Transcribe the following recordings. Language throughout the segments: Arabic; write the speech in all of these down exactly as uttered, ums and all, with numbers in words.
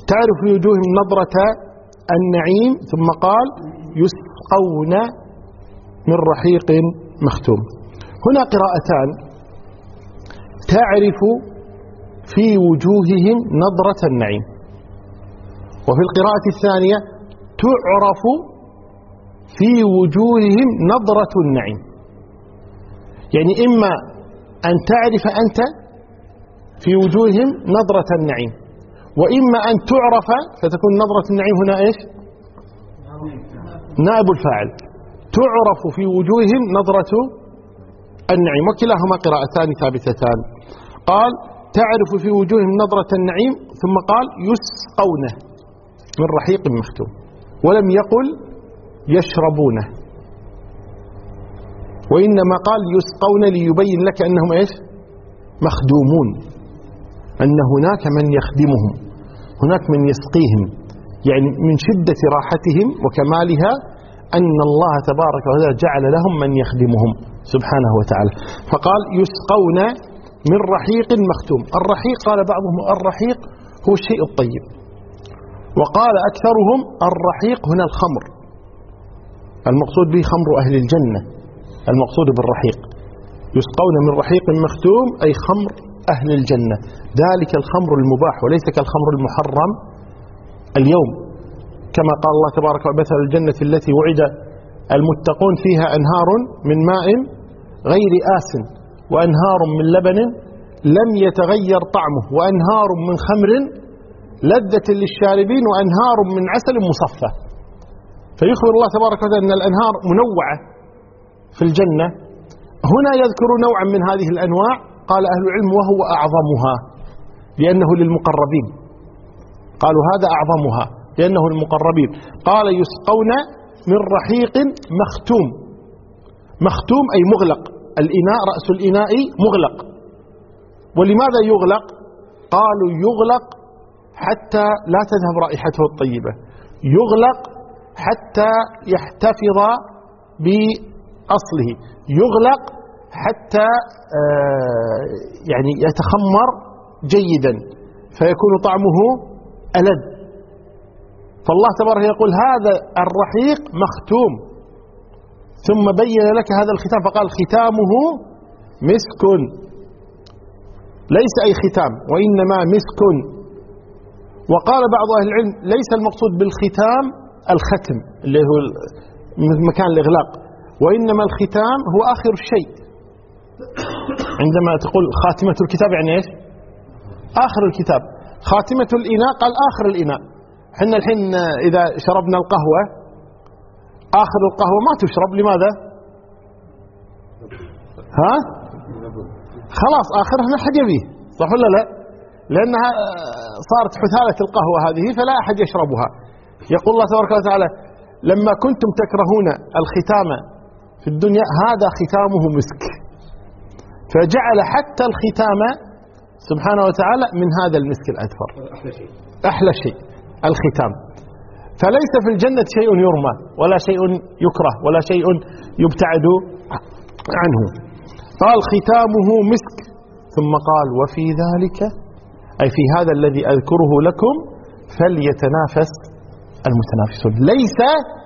تعرف في وجوههم نضرة النعيم، ثم قال يسقون من رحيق مختوم. هنا قراءتان: تعرف في وجوههم نضرة النعيم، وفي القراءة الثانية تعرف في وجوههم نضرة النعيم. يعني إما أن تعرف أنت في وجوههم نضرة النعيم، وإما أن تعرف فتكون نضرة النعيم هنا إيش؟ نائب الفاعل. تعرف في وجوههم نضرة النعيم، وكلاهما قراءتان ثابتتان. قال تعرف في وجوههم نضرة النعيم، ثم قال يسقونه من رحيق مختوم، ولم يقل يشربونه، وإنما قال يسقون ليبين لك أنهم إيش؟ مخدومون، أن هناك من يخدمهم، هناك من يسقيهم. يعني من شدة راحتهم وكمالها أن الله تبارك وتعالى جعل لهم من يخدمهم سبحانه وتعالى. فقال يسقون من رحيق مختوم. الرحيق قال بعضهم الرحيق هو الشيء الطيب، وقال أكثرهم الرحيق هنا الخمر، المقصود به خمر أهل الجنة، المقصود بالرحيق. يسقون من رحيق مختوم أي خمر أهل الجنة، ذلك الخمر المباح وليس كالخمر المحرم اليوم، كما قال الله تبارك وتعالى: مثل الجنة التي وعد المتقون فيها أنهار من ماء غير آس وأنهار من لبن لم يتغير طعمه وأنهار من خمر لذة للشاربين وأنهار من عسل مصفى. فيخبر الله تبارك وتعالى أن الأنهار منوعة في الجنة. هنا يذكر نوعا من هذه الأنواع، قال أهل العلم وهو أعظمها لأنه للمقربين، قالوا هذا أعظمها لأنه للمقربين. قال يسقون من رحيق مختوم. مختوم أي مغلق، الإناء رأس الإناء مغلق. ولماذا يغلق؟ قالوا يغلق حتى لا تذهب رائحته الطيبة، يغلق حتى يحتفظ بأصله، يغلق حتى يعني يتخمر جيدا فيكون طعمه ألذ. فالله تبارك يقول هذا الرحيق مختوم، ثم بين لك هذا الختام فقال ختامه مسك، ليس أي ختام وإنما مسك. وقال بعض أهل العلم ليس المقصود بالختام الختم اللي هو مكان الإغلاق، وإنما الختام هو آخر الشيء. عندما تقول خاتمة الكتاب يعني إيش؟ آخر الكتاب. خاتمة الإناء قال آخر الإناء. حنا الحين إذا شربنا القهوة آخر القهوة ما تشرب، لماذا؟ ها؟ خلاص آخرها ما حد يبيه، صح ولا لا؟ لأنها صارت حثالة القهوة هذه فلا أحد يشربها. يقول الله تبارك وتعالى لما كنتم تكرهون الختام في الدنيا هذا ختامه مسك، فجعل حتى الختام سبحانه وتعالى من هذا المسك الأذفر، أحلى شيء الختام. فليس في الجنة شيء يرمى ولا شيء يكره ولا شيء يبتعد عنه. قال ختامه مسك، ثم قال وفي ذلك أي في هذا الذي أذكره لكم فليتنافس المتنافسون. ليس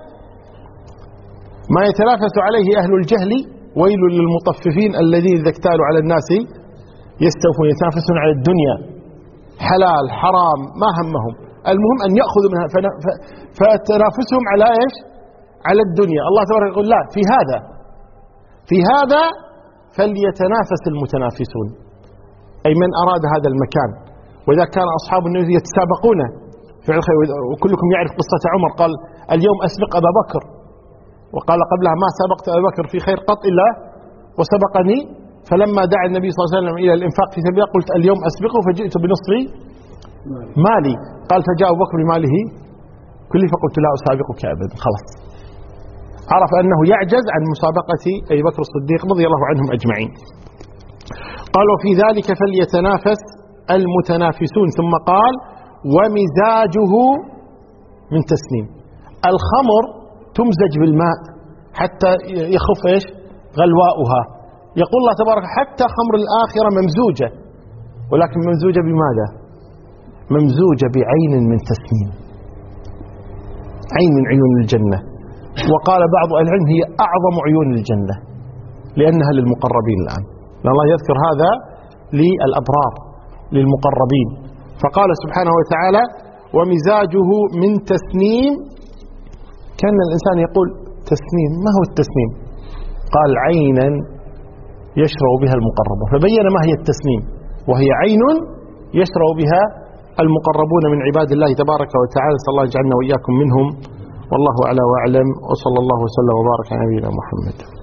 ما يتنافس عليه أهل الجهل، ويل للمطففين الذين إذا اكتالوا على الناس يستوفون، يتنافسون على الدنيا، حلال حرام ما همهم، المهم أن يأخذوا منها، فتنافسهم على إيش؟ على الدنيا. الله تبارك يقول لا، في هذا في هذا فليتنافس المتنافسون، أي من أراد هذا المكان. وإذا كان أصحاب النبي يتسابقون في الخير، وكلكم يعرف قصة عمر قال اليوم أسبق أبا بكر، وقال قبلها ما سبقت أبا بكر في خير قط إلا وسبقني. فلما دعا النبي صلى الله عليه وسلم إلى الإنفاق في سبيل الله قلت اليوم أسبقه فجئت بنصف مالي، قال فجاء أبو بكر بماله كله فقلت لا أسابقك أبدا. خلاص عرف أنه يعجز عن مسابقة أبي بكر الصديق رضي الله عنهم أجمعين. قال وفي ذلك فليتنافس المتنافسون. ثم قال ومزاجه من تسنيم. الخمر تمزج بالماء حتى يخف إيش؟ غلواؤها. يقول الله تبارك حتى خمر الآخرة ممزوجة، ولكن ممزوجة بماذا؟ ممزوجة بعين من تسنيم، عين من عيون الجنة. وقال بعض أهل العلم هي أعظم عيون الجنة لأنها للمقربين الآن، لأن الله يذكر هذا للأبرار للمقربين. فقال سبحانه وتعالى ومزاجه من تسنيم. كان الإنسان يقول تسنيم، ما هو التسنيم؟ قال عينا يشرب بها المقربون، فبين ما هي التسنيم، وهي عين يشرب بها المقربون من عباد الله تبارك وتعالى. صلى الله يجعلنا وإياكم منهم، والله أعلى وأعلم، وصلى الله وسلم وبارك على نبينا محمد.